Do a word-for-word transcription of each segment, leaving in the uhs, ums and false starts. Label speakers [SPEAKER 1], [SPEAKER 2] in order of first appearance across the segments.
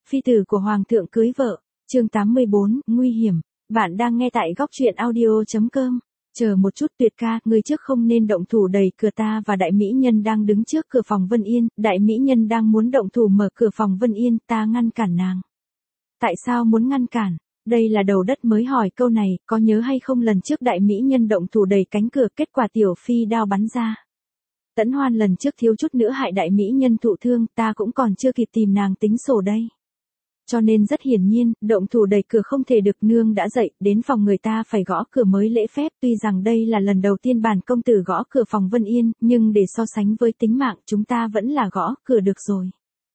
[SPEAKER 1] phi tử của Hoàng thượng cưới vợ, chương tám mươi bốn, nguy hiểm. Bạn đang nghe tại góc truyện audio chấm com. Chờ một chút Tuyệt ca, người trước không nên động thủ đẩy cửa ta và đại mỹ nhân đang đứng trước cửa phòng Vân Yên, đại mỹ nhân đang muốn động thủ mở cửa phòng Vân Yên, ta ngăn cản nàng. Tại sao muốn ngăn cản? Đây là đầu đất mới hỏi câu này, có nhớ hay không lần trước đại mỹ nhân động thủ đẩy cánh cửa kết quả tiểu phi đao bắn ra. Tẫn Hoan lần trước thiếu chút nữa hại đại mỹ nhân thụ thương, ta cũng còn chưa kịp tìm nàng tính sổ đây. Cho nên rất hiển nhiên, động thủ đẩy cửa không thể được, nương đã dậy, đến phòng người ta phải gõ cửa mới lễ phép, tuy rằng đây là lần đầu tiên bản công tử gõ cửa phòng Vân Yên, nhưng để so sánh với tính mạng, chúng ta vẫn là gõ cửa được rồi.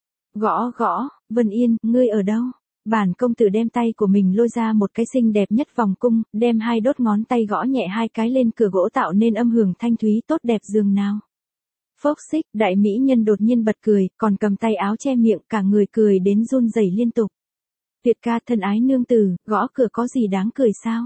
[SPEAKER 1] Gõ gõ, Vân Yên, ngươi ở đâu? Bản công tử đem tay của mình lôi ra một cái xinh đẹp nhất vòng cung, đem hai đốt ngón tay gõ nhẹ hai cái lên cửa gỗ tạo nên âm hưởng thanh thúy tốt đẹp dường nào. Phốc xích, đại mỹ nhân đột nhiên bật cười, còn cầm tay áo che miệng, cả người cười đến run rẩy liên tục. Tuyệt ca thân ái nương tử, gõ cửa có gì đáng cười sao?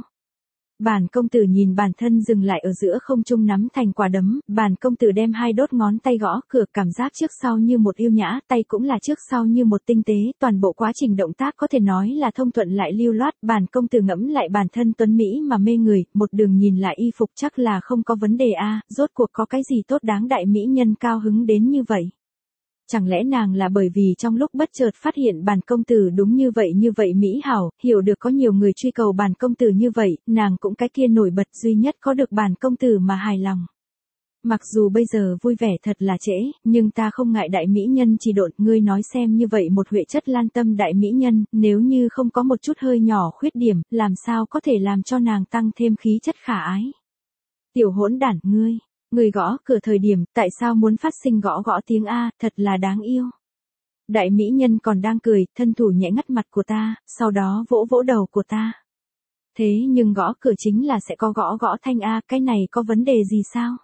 [SPEAKER 1] Bản công tử nhìn bản thân dừng lại ở giữa không trung nắm thành quả đấm, bản công tử đem hai đốt ngón tay gõ cửa, cảm giác trước sau như một yêu nhã, tay cũng là trước sau như một tinh tế, toàn bộ quá trình động tác có thể nói là thông thuận lại lưu loát, bản công tử ngẫm lại bản thân tuấn mỹ mà mê người, một đường nhìn lại y phục chắc là không có vấn đề a, rốt cuộc có cái gì tốt đáng đại mỹ nhân cao hứng đến như vậy. Chẳng lẽ nàng là bởi vì trong lúc bất chợt phát hiện bản công tử đúng như vậy như vậy mỹ hảo, hiểu được có nhiều người truy cầu bản công tử như vậy, nàng cũng cái kia nổi bật duy nhất có được bản công tử mà hài lòng. Mặc dù bây giờ vui vẻ thật là trễ, nhưng ta không ngại đại mỹ nhân chỉ độn, ngươi nói xem như vậy một huệ chất lan tâm đại mỹ nhân, nếu như không có một chút hơi nhỏ khuyết điểm, làm sao có thể làm cho nàng tăng thêm khí chất khả ái. Tiểu hỗn đản ngươi. Người gõ cửa thời điểm, tại sao muốn phát sinh gõ gõ tiếng A, thật là đáng yêu. Đại mỹ nhân còn đang cười, thân thủ nhẹ ngắt mặt của ta, sau đó vỗ vỗ đầu của ta. Thế nhưng gõ cửa chính là sẽ có gõ gõ thanh A, cái này có vấn đề gì sao?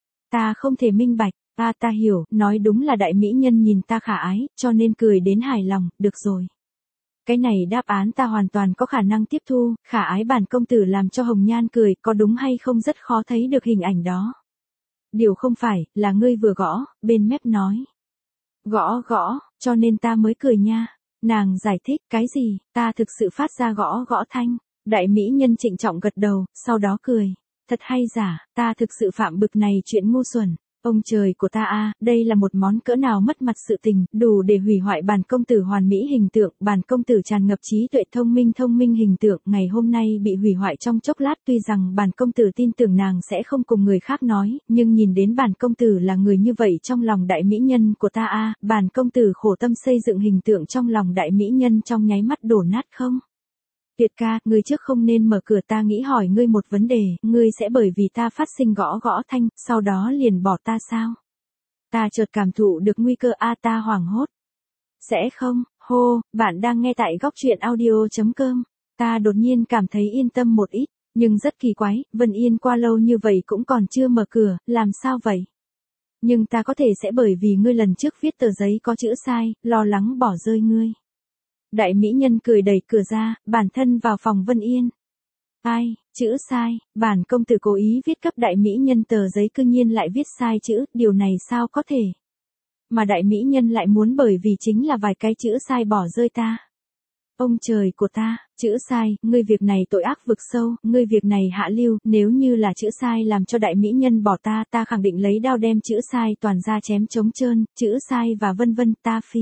[SPEAKER 1] Ta không thể minh bạch, ta ta hiểu, nói đúng là đại mỹ nhân nhìn ta khả ái, cho nên cười đến hài lòng, được rồi. Cái này đáp án ta hoàn toàn có khả năng tiếp thu, khả ái bản công tử làm cho Hồng Nhan cười, có đúng hay không rất khó thấy được hình ảnh đó. Điều không phải, là ngươi vừa gõ, bên mép nói. Gõ gõ, cho nên ta mới cười nha. Nàng giải thích, cái gì, ta thực sự phát ra gõ gõ thanh. Đại mỹ nhân trịnh trọng gật đầu, sau đó cười. Thật hay giả, ta thực sự phạm bực này chuyện ngu xuẩn. Ông trời của ta a, đây là một món cỡ nào mất mặt sự tình, đủ để hủy hoại bản công tử hoàn mỹ hình tượng, bản công tử tràn ngập trí tuệ thông minh thông minh hình tượng, ngày hôm nay bị hủy hoại trong chốc lát, tuy rằng bản công tử tin tưởng nàng sẽ không cùng người khác nói, nhưng nhìn đến bản công tử là người như vậy trong lòng đại mỹ nhân của ta a, bản công tử khổ tâm xây dựng hình tượng trong lòng đại mỹ nhân trong nháy mắt đổ nát không? Tuyệt ca, ngươi trước không nên mở cửa, ta nghĩ hỏi ngươi một vấn đề, ngươi sẽ bởi vì ta phát sinh gõ gõ thanh, sau đó liền bỏ ta sao? Ta chợt cảm thụ được nguy cơ a, ta hoảng hốt. Sẽ không, hô, bạn đang nghe tại góc truyện audio chấm com. Ta đột nhiên cảm thấy yên tâm một ít, nhưng rất kỳ quái, Vân Yên qua lâu như vậy cũng còn chưa mở cửa, làm sao vậy? Nhưng ta có thể sẽ bởi vì ngươi lần trước viết tờ giấy có chữ sai, lo lắng bỏ rơi ngươi. Đại mỹ nhân cười đẩy cửa ra, bản thân vào phòng Vân Yên. Ai, chữ sai, bản công tử cố ý viết cấp đại mỹ nhân tờ giấy cư nhiên lại viết sai chữ, điều này sao có thể? Mà đại mỹ nhân lại muốn bởi vì chính là vài cái chữ sai bỏ rơi ta. Ông trời của ta, chữ sai, ngươi việc này tội ác vực sâu, ngươi việc này hạ lưu, nếu như là chữ sai làm cho đại mỹ nhân bỏ ta, ta khẳng định lấy đao đem chữ sai toàn ra chém trống trơn, chữ sai và vân vân, ta phi.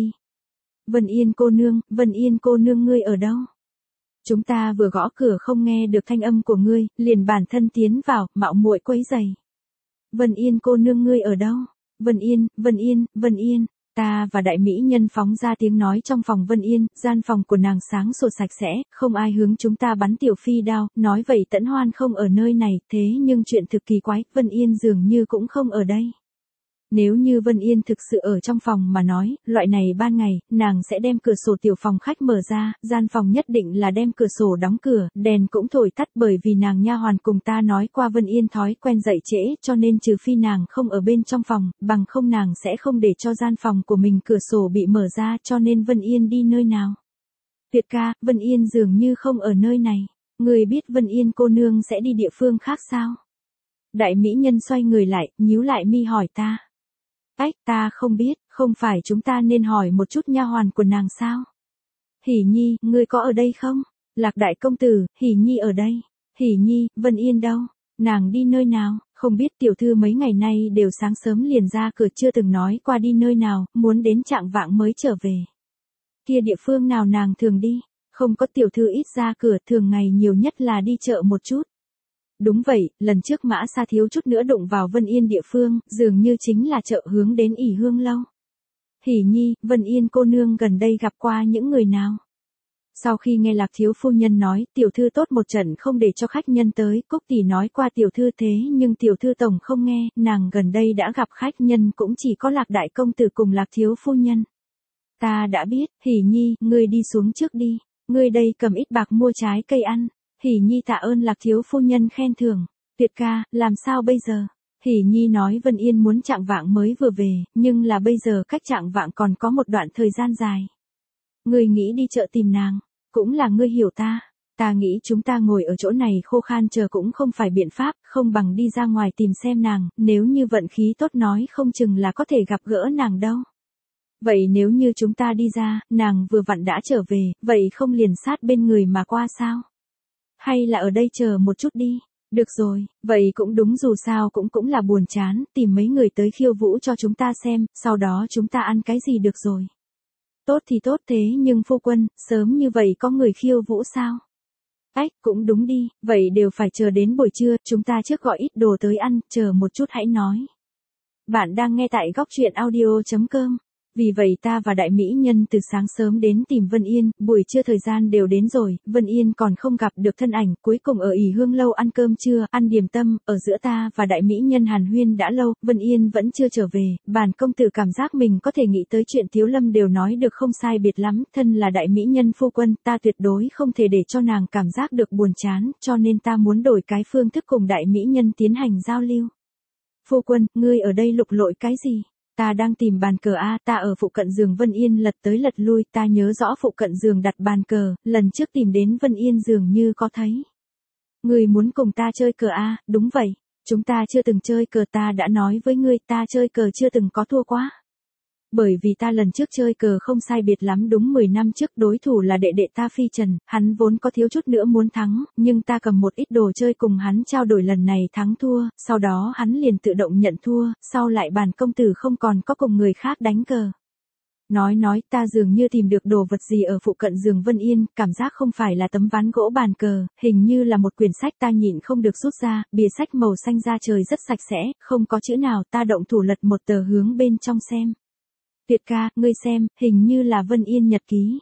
[SPEAKER 1] Vân Yên cô nương, Vân Yên cô nương ngươi ở đâu? Chúng ta vừa gõ cửa không nghe được thanh âm của ngươi, liền bản thân tiến vào, mạo muội quấy giày. Vân Yên cô nương ngươi ở đâu? Vân Yên, Vân Yên, Vân Yên. Ta và đại mỹ nhân phóng ra tiếng nói trong phòng Vân Yên, gian phòng của nàng sáng sủa sạch sẽ, không ai hướng chúng ta bắn tiểu phi đao, nói vậy Tẫn Hoan không ở nơi này, thế nhưng chuyện thực kỳ quái, Vân Yên dường như cũng không ở đây. Nếu như Vân Yên thực sự ở trong phòng mà nói, loại này ban ngày, nàng sẽ đem cửa sổ tiểu phòng khách mở ra, gian phòng nhất định là đem cửa sổ đóng cửa, đèn cũng thổi tắt bởi vì nàng nha hoàn cùng ta nói qua Vân Yên thói quen dậy trễ, cho nên trừ phi nàng không ở bên trong phòng, bằng không nàng sẽ không để cho gian phòng của mình cửa sổ bị mở ra, cho nên Vân Yên đi nơi nào. Tuyệt ca, Vân Yên dường như không ở nơi này, người biết Vân Yên cô nương sẽ đi địa phương khác sao? Đại mỹ nhân xoay người lại, nhíu lại mi hỏi ta. Ách, ta không biết, không phải chúng ta nên hỏi một chút nha hoàn của nàng sao? Hỷ Nhi, ngươi có ở đây không? Lạc đại công tử, Hỷ Nhi ở đây. Hỷ Nhi, Vân Yên đâu? Nàng đi nơi nào? Không biết tiểu thư mấy ngày nay đều sáng sớm liền ra cửa chưa từng nói qua đi nơi nào, muốn đến trạng vạng mới trở về. Kia địa phương nào nàng thường đi? Không có tiểu thư ít ra cửa, thường ngày nhiều nhất là đi chợ một chút. Đúng vậy, lần trước Mã Sa thiếu chút nữa đụng vào Vân Yên địa phương, dường như chính là chợ hướng đến ỉ Hương lâu. Hỷ Nhi, Vân Yên cô nương gần đây gặp qua những người nào? Sau khi nghe Lạc thiếu phu nhân nói, tiểu thư tốt một trận không để cho khách nhân tới, Cúc tỷ nói qua tiểu thư thế nhưng tiểu thư tổng không nghe, nàng gần đây đã gặp khách nhân cũng chỉ có Lạc đại công tử cùng Lạc thiếu phu nhân. Ta đã biết, Hỷ Nhi, ngươi đi xuống trước đi, ngươi đây cầm ít bạc mua trái cây ăn. Hỷ Nhi tạ ơn Lạc thiếu phu nhân khen thưởng. Tuyệt ca, làm sao bây giờ? Hỷ Nhi nói Vân Yên muốn trạng vạng mới vừa về, nhưng là bây giờ cách trạng vạng còn có một đoạn thời gian dài. Ngươi nghĩ đi chợ tìm nàng, cũng là ngươi hiểu ta. Ta nghĩ chúng ta ngồi ở chỗ này khô khan chờ cũng không phải biện pháp, không bằng đi ra ngoài tìm xem nàng, nếu như vận khí tốt nói không chừng là có thể gặp gỡ nàng đâu. Vậy nếu như chúng ta đi ra, nàng vừa vặn đã trở về, vậy không liền sát bên người mà qua sao? Hay là ở đây chờ một chút đi? Được rồi, vậy cũng đúng dù sao cũng cũng là buồn chán, tìm mấy người tới khiêu vũ cho chúng ta xem, sau đó chúng ta ăn cái gì được rồi. Tốt thì tốt thế nhưng phu quân, sớm như vậy có người khiêu vũ sao? Ách, cũng đúng đi, vậy đều phải chờ đến buổi trưa, chúng ta trước gọi ít đồ tới ăn, chờ một chút hãy nói. Bạn đang nghe tại góc truyện audio chấm com. Vì vậy ta và đại mỹ nhân từ sáng sớm đến tìm Vân Yên, buổi trưa thời gian đều đến rồi, Vân Yên còn không gặp được thân ảnh, cuối cùng ở ỉ Hương lâu ăn cơm trưa, ăn điểm tâm, ở giữa ta và đại mỹ nhân hàn huyên đã lâu, Vân Yên vẫn chưa trở về, bản công tử cảm giác mình có thể nghĩ tới chuyện Tiếu Lâm đều nói được không sai biệt lắm, thân là đại mỹ nhân phu quân, ta tuyệt đối không thể để cho nàng cảm giác được buồn chán, cho nên ta muốn đổi cái phương thức cùng đại mỹ nhân tiến hành giao lưu. Phu quân, ngươi ở đây lục lội cái gì? Ta đang tìm bàn cờ a, ta ở phụ cận giường Vân Yên lật tới lật lui, ta nhớ rõ phụ cận giường đặt bàn cờ, lần trước tìm đến Vân Yên dường như có thấy. Ngươi muốn cùng ta chơi cờ a, đúng vậy, chúng ta chưa từng chơi cờ, ta đã nói với ngươi, ta chơi cờ chưa từng có thua quá. Bởi vì ta lần trước chơi cờ không sai biệt lắm đúng mười năm trước, đối thủ là đệ đệ ta Phi Trần, hắn vốn có thiếu chút nữa muốn thắng, nhưng ta cầm một ít đồ chơi cùng hắn trao đổi lần này thắng thua, sau đó hắn liền tự động nhận thua, sau lại bản công tử không còn có cùng người khác đánh cờ. Nói nói ta dường như tìm được đồ vật gì ở phụ cận giường Vân Yên, cảm giác không phải là tấm ván gỗ bàn cờ, hình như là một quyển sách, ta nhịn không được rút ra, bìa sách màu xanh da trời rất sạch sẽ, không có chữ nào, ta động thủ lật một tờ hướng bên trong xem. Tuyệt ca, ngươi xem, hình như là Vân Yên nhật ký.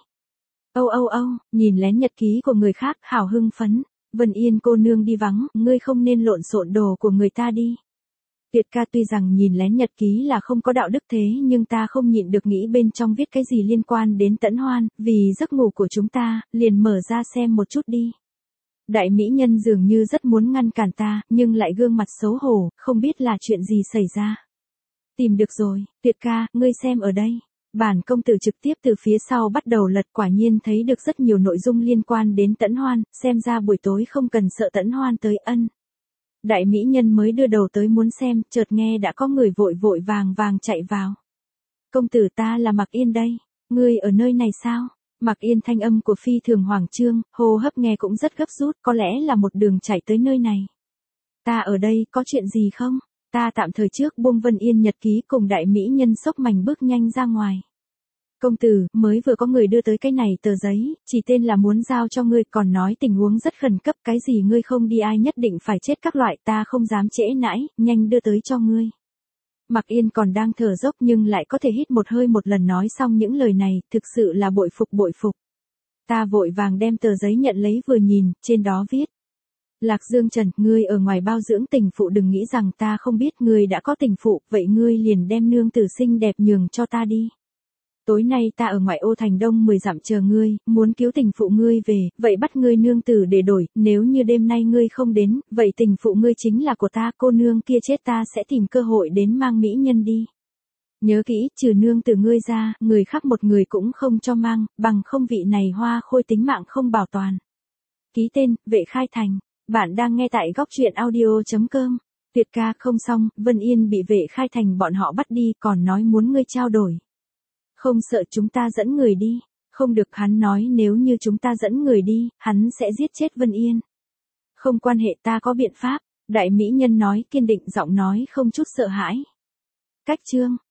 [SPEAKER 1] Âu âu âu, nhìn lén nhật ký của người khác, hào hưng phấn. Vân Yên cô nương đi vắng, ngươi không nên lộn xộn đồ của người ta đi. Tuyệt ca, tuy rằng nhìn lén nhật ký là không có đạo đức thế nhưng ta không nhịn được nghĩ bên trong viết cái gì liên quan đến Tẫn Hoan, vì giấc ngủ của chúng ta, liền mở ra xem một chút đi. Đại mỹ nhân dường như rất muốn ngăn cản ta, nhưng lại gương mặt xấu hổ, không biết là chuyện gì xảy ra. Tìm được rồi, Tuyệt ca, ngươi xem ở đây. Bản công tử trực tiếp từ phía sau bắt đầu lật, quả nhiên thấy được rất nhiều nội dung liên quan đến Tẫn Hoan, xem ra buổi tối không cần sợ Tẫn Hoan tới ân. Đại mỹ nhân mới đưa đầu tới muốn xem, chợt nghe đã có người vội vội vàng vàng chạy vào. Công tử, ta là Mạc Yên đây, ngươi ở nơi này sao? Mạc Yên thanh âm của phi thường hoàng trương, hô hấp nghe cũng rất gấp rút, có lẽ là một đường chạy tới nơi này. Ta ở đây, có chuyện gì không? Ta tạm thời trước buông Vân Yên nhật ký cùng đại mỹ nhân sốc mảnh bước nhanh ra ngoài. Công tử, mới vừa có người đưa tới cái này tờ giấy, chỉ tên là muốn giao cho ngươi, còn nói tình huống rất khẩn cấp, cái gì ngươi không đi ai nhất định phải chết các loại, ta không dám trễ nãi, nhanh đưa tới cho ngươi. Mạc Yên còn đang thở dốc nhưng lại có thể hít một hơi một lần nói xong những lời này, thực sự là bội phục bội phục. Ta vội vàng đem tờ giấy nhận lấy vừa nhìn, trên đó viết. Lạc Dương Trần, ngươi ở ngoài bao dưỡng tình phụ, đừng nghĩ rằng ta không biết ngươi đã có tình phụ, vậy ngươi liền đem nương tử xinh đẹp nhường cho ta đi. Tối nay ta ở ngoại ô thành đông mười dặm chờ ngươi, muốn cứu tình phụ ngươi về, vậy bắt ngươi nương tử để đổi, nếu như đêm nay ngươi không đến, vậy tình phụ ngươi chính là của ta, cô nương kia chết ta sẽ tìm cơ hội đến mang mỹ nhân đi. Nhớ kỹ, trừ nương tử ngươi ra, người khác một người cũng không cho mang, bằng không vị này hoa khôi tính mạng không bảo toàn. Ký tên, Vệ Khai Thành. Bạn đang nghe tại góc truyện audio chấm com. Tuyệt ca, không xong, Vân Yên bị Vệ Khai Thành bọn họ bắt đi, còn nói muốn ngươi trao đổi. Không sợ chúng ta dẫn người đi. Không được, hắn nói nếu như chúng ta dẫn người đi, hắn sẽ giết chết Vân Yên. Không quan hệ, ta có biện pháp, đại mỹ nhân nói kiên định, giọng nói không chút sợ hãi. Cách chương